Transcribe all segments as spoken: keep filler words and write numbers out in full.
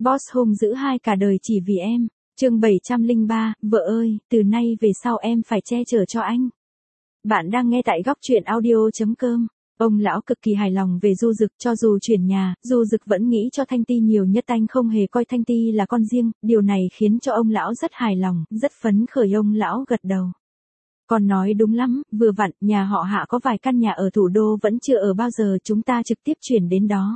Boss hung dữ hai cả đời chỉ vì em. Chương bảy trăm lẻ ba, vợ ơi, từ nay về sau em phải che chở cho anh. Bạn đang nghe tại góc truyện audio chấm com. Ông lão cực kỳ hài lòng về Du Dực, cho dù chuyển nhà, Du Dực vẫn nghĩ cho Thanh Ti nhiều nhất, anh không hề coi Thanh Ti là con riêng, điều này khiến cho ông lão rất hài lòng, rất phấn khởi. Ông lão gật đầu. Con nói đúng lắm, vừa vặn, nhà họ Hạ có vài căn nhà ở thủ đô vẫn chưa ở bao giờ, chúng ta trực tiếp chuyển đến đó.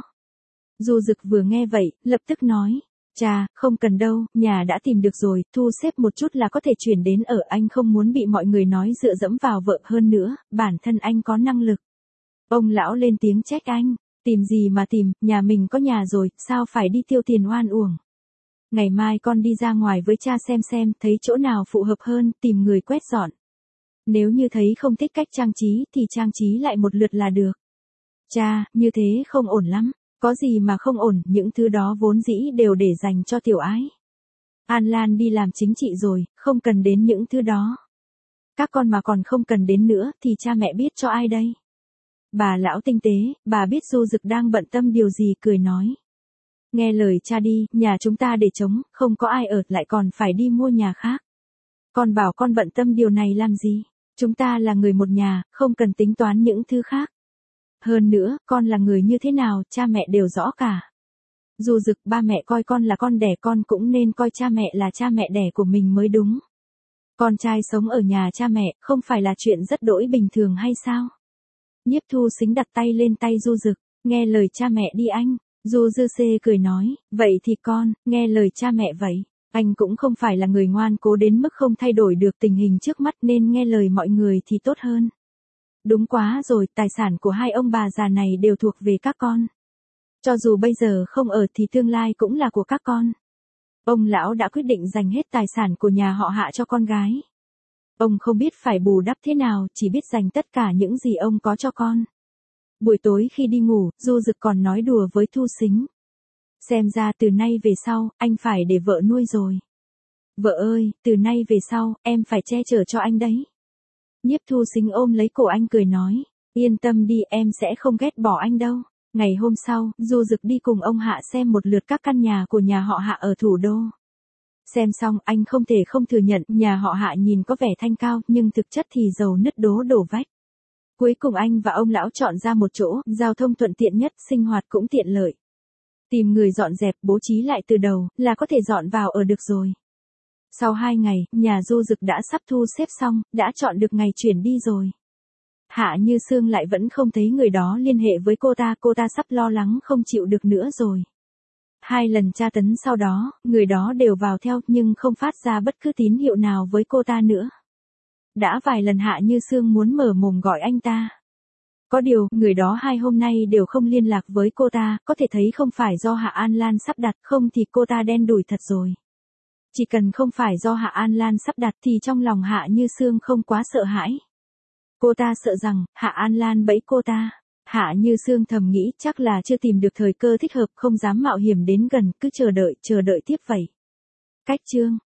Du Dực vừa nghe vậy, lập tức nói, chà, không cần đâu, nhà đã tìm được rồi, thu xếp một chút là có thể chuyển đến ở, anh không muốn bị mọi người nói dựa dẫm vào vợ, hơn nữa, bản thân anh có năng lực. Ông lão lên tiếng trách anh, tìm gì mà tìm, nhà mình có nhà rồi, sao phải đi tiêu tiền oan uổng. Ngày mai con đi ra ngoài với cha xem xem, thấy chỗ nào phù hợp hơn, tìm người quét dọn. Nếu như thấy không thích cách trang trí thì trang trí lại một lượt là được. Cha, như thế không ổn lắm. Có gì mà không ổn, những thứ đó vốn dĩ đều để dành cho tiểu ái. An Lan đi làm chính trị rồi, không cần đến những thứ đó. Các con mà còn không cần đến nữa thì cha mẹ biết cho ai đây? Bà lão tinh tế, bà biết Du Dực đang bận tâm điều gì, cười nói. Nghe lời cha đi, nhà chúng ta để trống, không có ai ở, lại còn phải đi mua nhà khác. Con bảo con bận tâm điều này làm gì? Chúng ta là người một nhà, không cần tính toán những thứ khác. Hơn nữa, con là người như thế nào, cha mẹ đều rõ cả. Du Dực, ba mẹ coi con là con đẻ, con cũng nên coi cha mẹ là cha mẹ đẻ của mình mới đúng. Con trai sống ở nhà cha mẹ, không phải là chuyện rất đỗi bình thường hay sao? Nhiếp Thu Sính đặt tay lên tay Du Dực, nghe lời cha mẹ đi anh. Du Dư Xê cười nói, vậy thì con, nghe lời cha mẹ vậy. Anh cũng không phải là người ngoan cố đến mức không thay đổi được tình hình trước mắt, nên nghe lời mọi người thì tốt hơn. Đúng quá rồi, tài sản của hai ông bà già này đều thuộc về các con. Cho dù bây giờ không ở thì tương lai cũng là của các con. Ông lão đã quyết định dành hết tài sản của nhà họ Hạ cho con gái. Ông không biết phải bù đắp thế nào, chỉ biết dành tất cả những gì ông có cho con. Buổi tối khi đi ngủ, Du Dực còn nói đùa với Thu Sính. Xem ra từ nay về sau, anh phải để vợ nuôi rồi. Vợ ơi, từ nay về sau, em phải che chở cho anh đấy. Nhiếp Thu Sính ôm lấy cổ anh cười nói, yên tâm đi, em sẽ không ghét bỏ anh đâu. Ngày hôm sau, Du Dực đi cùng ông Hạ xem một lượt các căn nhà của nhà họ Hạ ở thủ đô. Xem xong, anh không thể không thừa nhận, nhà họ Hạ nhìn có vẻ thanh cao, nhưng thực chất thì dầu nứt đố đổ vách. Cuối cùng anh và ông lão chọn ra một chỗ, giao thông thuận tiện nhất, sinh hoạt cũng tiện lợi. Tìm người dọn dẹp, bố trí lại từ đầu, là có thể dọn vào ở được rồi. Sau hai ngày, nhà Du Dực đã sắp thu xếp xong, đã chọn được ngày chuyển đi rồi. Hạ Như Sương lại vẫn không thấy người đó liên hệ với cô ta, cô ta sắp lo lắng không chịu được nữa rồi. Hai lần tra tấn sau đó, người đó đều vào theo nhưng không phát ra bất cứ tín hiệu nào với cô ta nữa. Đã vài lần Hạ Như Sương muốn mở mồm gọi anh ta. Có điều, người đó hai hôm nay đều không liên lạc với cô ta, có thể thấy không phải do Hạ An Lan sắp đặt, không thì cô ta đen đủi thật rồi. Chỉ cần không phải do Hạ An Lan sắp đặt thì trong lòng Hạ Như Sương không quá sợ hãi. Cô ta sợ rằng, Hạ An Lan bẫy cô ta. Hạ Như Sương thầm nghĩ chắc là chưa tìm được thời cơ thích hợp, không dám mạo hiểm đến gần, cứ chờ đợi, chờ đợi tiếp vậy. Cách chương